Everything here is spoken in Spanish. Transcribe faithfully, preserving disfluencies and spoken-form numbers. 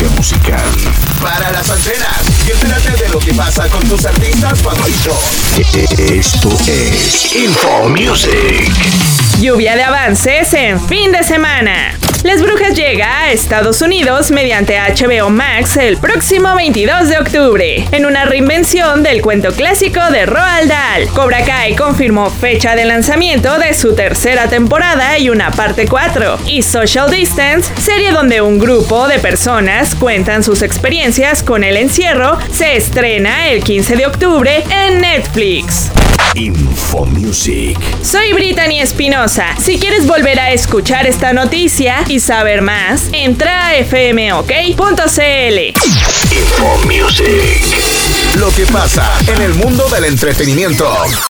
industria musical. Para las antenas y entérate de lo que pasa con tus artistas favoritos. Esto es Info Music. Lluvia de avances en fin de semana. Las Brujas llega a Estados Unidos mediante H B O Max el próximo veintidós de octubre, en una reinvención del cuento clásico de Roald Dahl. Cobra Kai confirmó fecha de lanzamiento de su tercera temporada y una parte cuatro. Y Social Distance, serie donde un grupo de personas cuentan sus experiencias con el encierro, se estrena el quince de octubre en Netflix. Info Music. Soy Brittany Espinosa. Si quieres volver a escuchar esta noticia y saber más, entra a f m o k punto c l. Info Music. Lo que pasa en el mundo del entretenimiento.